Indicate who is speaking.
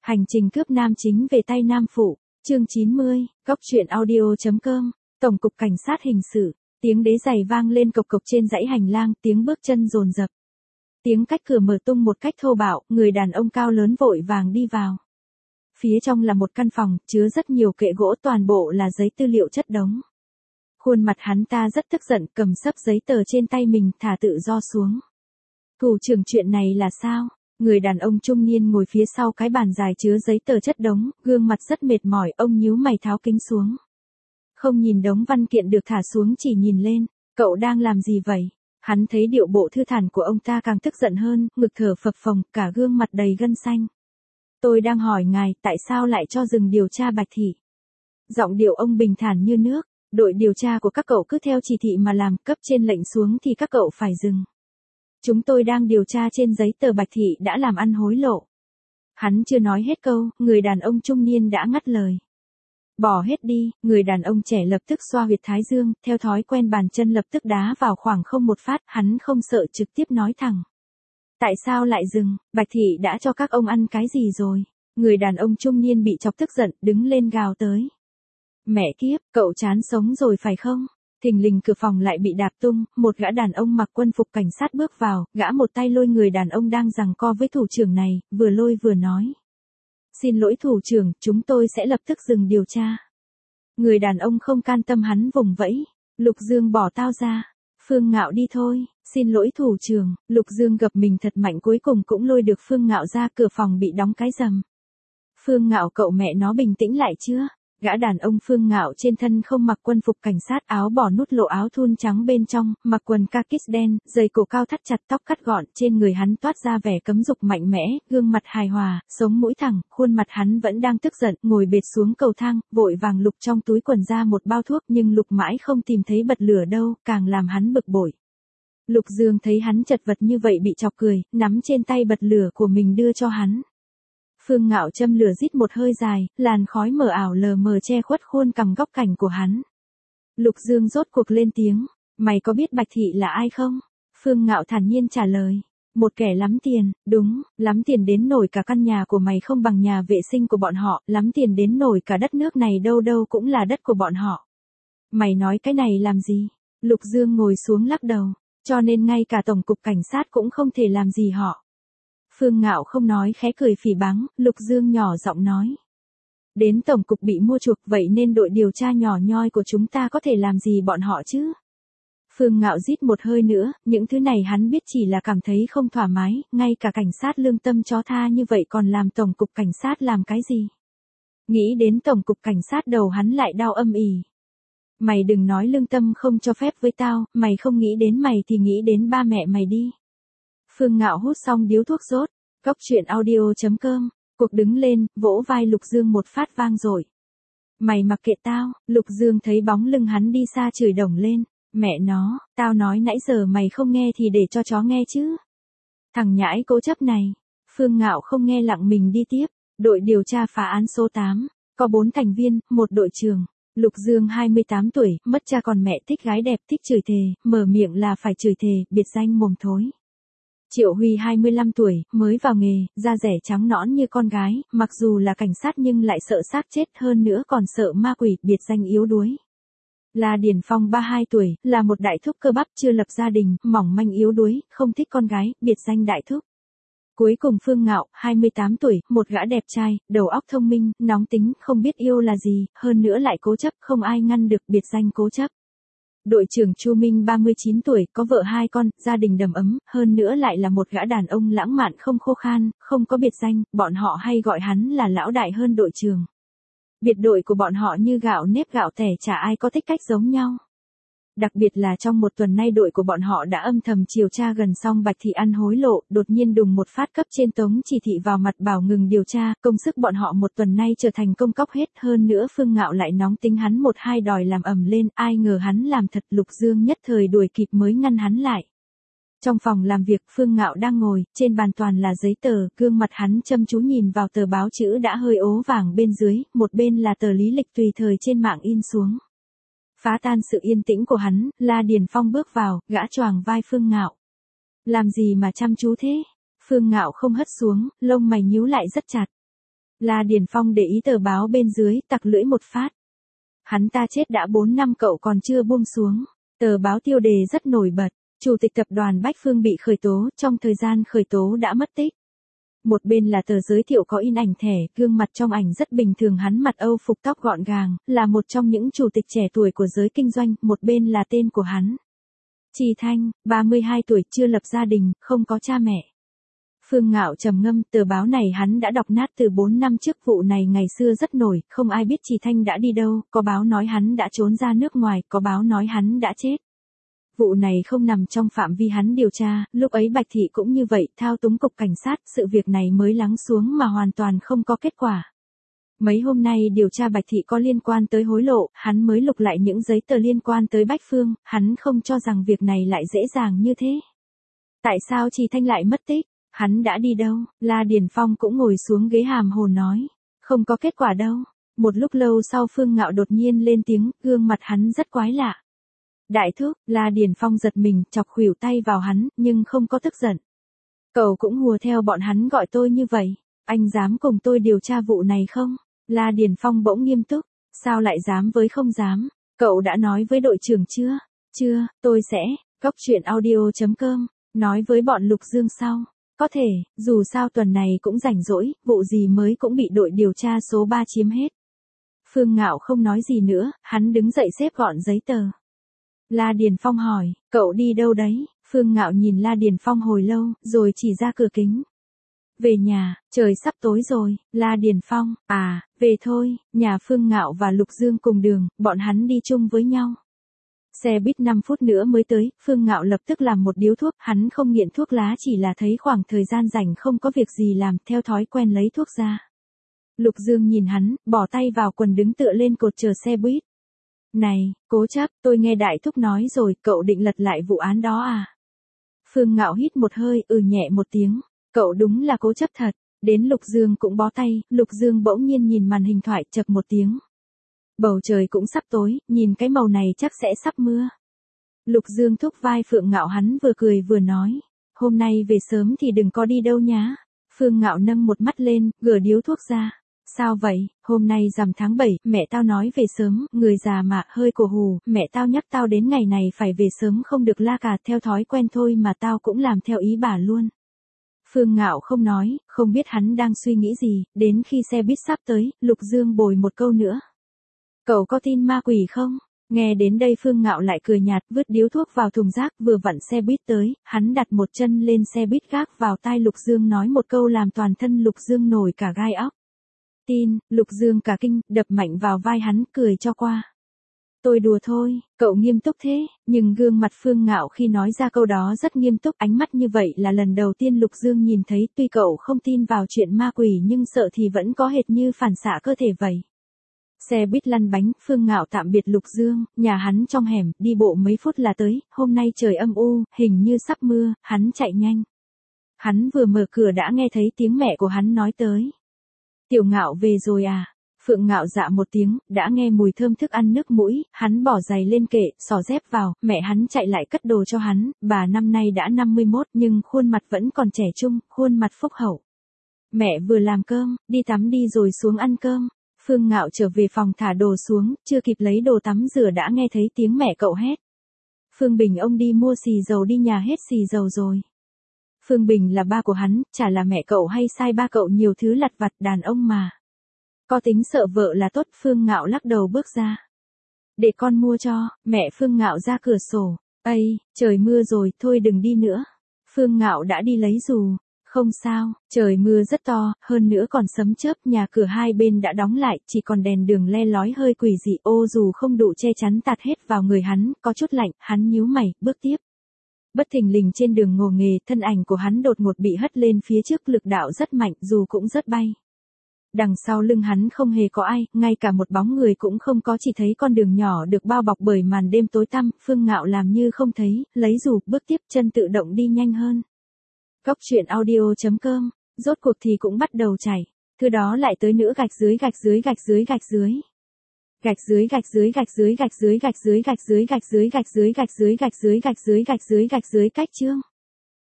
Speaker 1: Hành trình cướp nam chính về tay nam phụ, chương 90, góc truyện audio.com, Tổng cục Cảnh sát hình sự, tiếng đế giày vang lên cộc cộc trên dãy hành lang, tiếng bước chân dồn dập. Tiếng cách cửa mở tung một cách thô bạo, người đàn ông cao lớn vội vàng đi vào. Phía trong là một căn phòng, chứa rất nhiều kệ gỗ, toàn bộ là giấy tư liệu chất đống. Khuôn mặt hắn ta rất tức giận, cầm xấp giấy tờ trên tay mình, thả tự do xuống. Thủ trưởng, chuyện này là sao? Người đàn ông trung niên ngồi phía sau cái bàn dài chứa giấy tờ chất đống, gương mặt rất mệt mỏi, ông nhíu mày tháo kính xuống. Không nhìn đống văn kiện được thả xuống, chỉ nhìn lên. Cậu đang làm gì vậy? Hắn thấy điệu bộ thư thản của ông ta càng tức giận hơn, ngực thở phập phồng, cả gương mặt đầy gân xanh. Tôi đang hỏi ngài, tại sao lại cho dừng điều tra Bạch Thị? Giọng điệu ông bình thản như nước. Đội điều tra của các cậu cứ theo chỉ thị mà làm, cấp trên lệnh xuống thì các cậu phải dừng. Chúng tôi đang điều tra trên giấy tờ Bạch Thị đã làm ăn hối lộ. Hắn chưa nói hết câu, người đàn ông trung niên đã ngắt lời. Bỏ hết đi, người đàn ông trẻ lập tức xoa huyệt thái dương, theo thói quen bàn chân lập tức đá vào khoảng không một phát, hắn không sợ, trực tiếp nói thẳng. Tại sao lại dừng, Bạch Thị đã cho các ông ăn cái gì rồi? Người đàn ông trung niên bị chọc tức giận, đứng lên gào tới. Mẹ kiếp, cậu chán sống rồi phải không? Thình lình cửa phòng lại bị đạp tung, một gã đàn ông mặc quân phục cảnh sát bước vào, gã một tay lôi người đàn ông đang giằng co với thủ trưởng này, vừa lôi vừa nói. Xin lỗi thủ trưởng, chúng tôi sẽ lập tức dừng điều tra. Người đàn ông không can tâm, hắn vùng vẫy. Lục Dương, bỏ tao ra. Phương Ngạo đi thôi. Xin lỗi thủ trưởng. Lục Dương gập mình thật mạnh, cuối cùng cũng lôi được Phương Ngạo ra, cửa phòng bị đóng cái rầm. Phương Ngạo, cậu mẹ nó bình tĩnh lại chưa? Gã đàn ông Phương Ngạo trên thân không mặc quân phục cảnh sát, áo bỏ nút lộ áo thun trắng bên trong, mặc quần kakis đen, giày cổ cao thắt chặt, tóc cắt gọn, trên người hắn toát ra vẻ cấm dục mạnh mẽ, gương mặt hài hòa, sống mũi thẳng, khuôn mặt hắn vẫn đang tức giận, ngồi bệt xuống cầu thang, vội vàng lục trong túi quần ra một bao thuốc, nhưng lục mãi không tìm thấy bật lửa đâu, càng làm hắn bực bội. Lục Dương thấy hắn chật vật như vậy bị chọc cười, nắm trên tay bật lửa của mình đưa cho hắn. Phương Ngạo châm lửa rít một hơi dài, làn khói mờ ảo lờ mờ che khuất khuôn cằm góc cạnh của hắn. Lục Dương rốt cuộc lên tiếng, mày có biết Bạch Thị là ai không? Phương Ngạo thản nhiên trả lời, một kẻ lắm tiền, đúng, lắm tiền đến nổi cả căn nhà của mày không bằng nhà vệ sinh của bọn họ, lắm tiền đến nổi cả đất nước này đâu đâu cũng là đất của bọn họ. Mày nói cái này làm gì? Lục Dương ngồi xuống lắc đầu, cho nên ngay cả Tổng cục Cảnh sát cũng không thể làm gì họ. Phương Ngạo không nói, khẽ cười phỉ báng. Lục Dương nhỏ giọng nói. Đến Tổng cục bị mua chuộc, vậy nên đội điều tra nhỏ nhoi của chúng ta có thể làm gì bọn họ chứ? Phương Ngạo rít một hơi nữa, những thứ này hắn biết chỉ là cảm thấy không thoải mái, ngay cả cảnh sát lương tâm chó tha như vậy còn làm Tổng cục Cảnh sát làm cái gì? Nghĩ đến Tổng cục Cảnh sát đầu hắn lại đau âm ỉ. Mày đừng nói lương tâm không cho phép với tao, mày không nghĩ đến mày thì nghĩ đến ba mẹ mày đi. Phương Ngạo hút xong điếu thuốc rốt, góc truyện audio.com, cuộc đứng lên, vỗ vai Lục Dương một phát vang dội. Mày mặc kệ tao, Lục Dương thấy bóng lưng hắn đi xa chửi đổng lên, mẹ nó, tao nói nãy giờ mày không nghe thì để cho chó nghe chứ. Thằng nhãi cố chấp này. Phương Ngạo không nghe, lặng mình đi tiếp. Đội điều tra phá án số 8, có 4 thành viên, một đội trưởng. Lục Dương 28 tuổi, mất cha còn mẹ, thích gái đẹp, thích chửi thề, mở miệng là phải chửi thề, biệt danh mồm thối. Triệu Huy 25 tuổi, mới vào nghề, da rẻ trắng nõn như con gái, mặc dù là cảnh sát nhưng lại sợ xác chết, hơn nữa còn sợ ma quỷ, biệt danh yếu đuối. La Điển Phong 32 tuổi, là một đại thúc cơ bắp, chưa lập gia đình, mỏng manh yếu đuối, không thích con gái, biệt danh đại thúc. Cuối cùng Phương Ngạo, 28 tuổi, một gã đẹp trai, đầu óc thông minh, nóng tính, không biết yêu là gì, hơn nữa lại cố chấp, không ai ngăn được, biệt danh cố chấp. Đội trưởng Chu Minh 39 tuổi, có vợ 2 con, gia đình đầm ấm, hơn nữa lại là một gã đàn ông lãng mạn không khô khan, không có biệt danh, bọn họ hay gọi hắn là lão đại hơn đội trưởng. Biệt đội của bọn họ như gạo nếp gạo tẻ, chả ai có thích cách giống nhau. Đặc biệt là trong một tuần nay đội của bọn họ đã âm thầm điều tra gần xong Bạch Thị ăn hối lộ, đột nhiên đùng một phát cấp trên tống chỉ thị vào mặt bảo ngừng điều tra, công sức bọn họ một tuần nay trở thành công cóc hết, hơn nữa Phương Ngạo lại nóng tính, hắn một hai đòi làm ầm lên, ai ngờ hắn làm thật, Lục Dương nhất thời đuổi kịp mới ngăn hắn lại. Trong phòng làm việc, Phương Ngạo đang ngồi, trên bàn toàn là giấy tờ, gương mặt hắn chăm chú nhìn vào tờ báo, chữ đã hơi ố vàng bên dưới, một bên là tờ lý lịch tùy thời trên mạng in xuống. Phá tan sự yên tĩnh của hắn, La Điển Phong bước vào, gã choàng vai Phương Ngạo. Làm gì mà chăm chú thế? Phương Ngạo không hất xuống, lông mày nhíu lại rất chặt. La Điền Phong để ý tờ báo bên dưới, tặc lưỡi một phát. Hắn ta chết đã 4 năm cậu còn chưa buông xuống. Tờ báo tiêu đề rất nổi bật. Chủ tịch tập đoàn Bách Phương bị khởi tố, trong thời gian khởi tố đã mất tích. Một bên là tờ giới thiệu có in ảnh thẻ, gương mặt trong ảnh rất bình thường, hắn mặc Âu phục tóc gọn gàng, là một trong những chủ tịch trẻ tuổi của giới kinh doanh, một bên là tên của hắn. Trì Thanh, 32 tuổi, chưa lập gia đình, không có cha mẹ. Phương Ngạo trầm ngâm, tờ báo này hắn đã đọc nát từ 4 năm trước, vụ này ngày xưa rất nổi, không ai biết Trì Thanh đã đi đâu, có báo nói hắn đã trốn ra nước ngoài, có báo nói hắn đã chết. Vụ này không nằm trong phạm vi hắn điều tra, lúc ấy Bạch Thị cũng như vậy, thao túng cục cảnh sát, sự việc này mới lắng xuống mà hoàn toàn không có kết quả. Mấy hôm nay điều tra Bạch Thị có liên quan tới hối lộ, hắn mới lục lại những giấy tờ liên quan tới Bách Phương, hắn không cho rằng việc này lại dễ dàng như thế. Tại sao Trì Thanh lại mất tích? Hắn đã đi đâu? La Điền Phong cũng ngồi xuống ghế hàm hồ nói. Không có kết quả đâu. Một lúc lâu sau Phương Ngạo đột nhiên lên tiếng, gương mặt hắn rất quái lạ. Đại thúc, La Điền Phong giật mình, chọc khuỷu tay vào hắn, nhưng không có tức giận. Cậu cũng hùa theo bọn hắn gọi tôi như vậy. Anh dám cùng tôi điều tra vụ này không? La Điền Phong bỗng nghiêm túc. Sao lại dám với không dám? Cậu đã nói với đội trưởng chưa? Chưa, tôi sẽ. Cóc truyện audio.com. Nói với bọn Lục Dương sau. Có thể, dù sao tuần này cũng rảnh rỗi, vụ gì mới cũng bị đội điều tra số 3 chiếm hết. Phương Ngạo không nói gì nữa, hắn đứng dậy xếp gọn giấy tờ. La Điền Phong hỏi, cậu đi đâu đấy? Phương Ngạo nhìn La Điền Phong hồi lâu, rồi chỉ ra cửa kính. Về nhà, trời sắp tối rồi. La Điền Phong, về thôi. Nhà Phương Ngạo và Lục Dương cùng đường, bọn hắn đi chung với nhau. Xe buýt 5 phút nữa mới tới, Phương Ngạo lập tức làm một điếu thuốc, hắn không nghiện thuốc lá, chỉ là thấy khoảng thời gian rảnh không có việc gì làm, theo thói quen lấy thuốc ra. Lục Dương nhìn hắn, bỏ tay vào quần đứng tựa lên cột chờ xe buýt. Này, cố chấp, tôi nghe đại thúc nói rồi, cậu định lật lại vụ án đó à? Phương Ngạo hít một hơi, nhẹ một tiếng, cậu đúng là cố chấp thật. Đến Lục Dương cũng bó tay, Lục Dương bỗng nhiên nhìn màn hình thoại, chậc một tiếng. Bầu trời cũng sắp tối, nhìn cái màu này chắc sẽ sắp mưa. Lục Dương thúc vai Phương Ngạo, hắn vừa cười vừa nói. Hôm nay về sớm thì đừng có đi đâu nhá. Phương Ngạo nâng một mắt lên, gỡ điếu thuốc ra. Sao vậy, hôm nay rằm tháng 7, mẹ tao nói về sớm, người già mà, hơi cổ hù, mẹ tao nhắc tao đến ngày này phải về sớm không được la cà, theo thói quen thôi mà tao cũng làm theo ý bà luôn. Phương Ngạo không nói, không biết hắn đang suy nghĩ gì, đến khi xe buýt sắp tới, Lục Dương bồi một câu nữa. Cậu có tin ma quỷ không? Nghe đến đây Phương Ngạo lại cười nhạt, vứt điếu thuốc vào thùng rác, vừa vặn xe buýt tới, hắn đặt một chân lên xe buýt gác vào tai Lục Dương nói một câu làm toàn thân Lục Dương nổi cả gai óc. Tin, Lục Dương cả kinh, đập mạnh vào vai hắn, cười cho qua. Tôi đùa thôi, cậu nghiêm túc thế, nhưng gương mặt Phương Ngạo khi nói ra câu đó rất nghiêm túc, ánh mắt như vậy là lần đầu tiên Lục Dương nhìn thấy, tuy cậu không tin vào chuyện ma quỷ nhưng sợ thì vẫn có hệt như phản xạ cơ thể vậy. Xe buýt lăn bánh, Phương Ngạo tạm biệt Lục Dương, nhà hắn trong hẻm, đi bộ mấy phút là tới, hôm nay trời âm u, hình như sắp mưa, hắn chạy nhanh. Hắn vừa mở cửa đã nghe thấy tiếng mẹ của hắn nói tới. Tiểu Ngạo về rồi à? Phượng Ngạo dạ một tiếng, đã nghe mùi thơm thức ăn nước mũi, hắn bỏ giày lên kệ, xỏ dép vào, mẹ hắn chạy lại cất đồ cho hắn, bà năm nay đã 51 nhưng khuôn mặt vẫn còn trẻ trung, khuôn mặt phúc hậu. Mẹ vừa làm cơm, đi tắm đi rồi xuống ăn cơm. Phương Ngạo trở về phòng thả đồ xuống, chưa kịp lấy đồ tắm rửa đã nghe thấy tiếng mẹ cậu hét. Phương Bình ông đi mua xì dầu đi, nhà hết xì dầu rồi. Phương Bình là ba của hắn, chả là mẹ cậu hay sai ba cậu nhiều thứ lặt vặt, đàn ông mà. Có tính sợ vợ là tốt. Phương Ngạo lắc đầu bước ra. Để con mua cho. Mẹ Phương Ngạo ra cửa sổ. Ây, trời mưa rồi, thôi đừng đi nữa. Phương Ngạo đã đi lấy dù. Không sao, trời mưa rất to, hơn nữa còn sấm chớp, nhà cửa hai bên đã đóng lại, chỉ còn đèn đường le lói hơi quỷ dị, ô dù không đủ che chắn tạt hết vào người hắn, có chút lạnh, hắn nhíu mày, bước tiếp. Bất thình lình trên đường ngồ nghề, thân ảnh của hắn đột ngột bị hất lên phía trước, lực đạo rất mạnh, dù cũng rất bay. Đằng sau lưng hắn không hề có ai, ngay cả một bóng người cũng không có, chỉ thấy con đường nhỏ được bao bọc bởi màn đêm tối tăm. Phương Ngạo làm như không thấy, lấy dù, bước tiếp, chân tự động đi nhanh hơn. Cóc truyện audio.com, rốt cuộc thì cũng bắt đầu chảy. Thứ đó lại tới nữa, gạch dưới gạch dưới gạch dưới gạch dưới. Gạch dưới gạch dưới gạch dưới gạch dưới gạch dưới gạch dưới gạch dưới gạch dưới gạch dưới gạch dưới gạch dưới gạch dưới cách chương.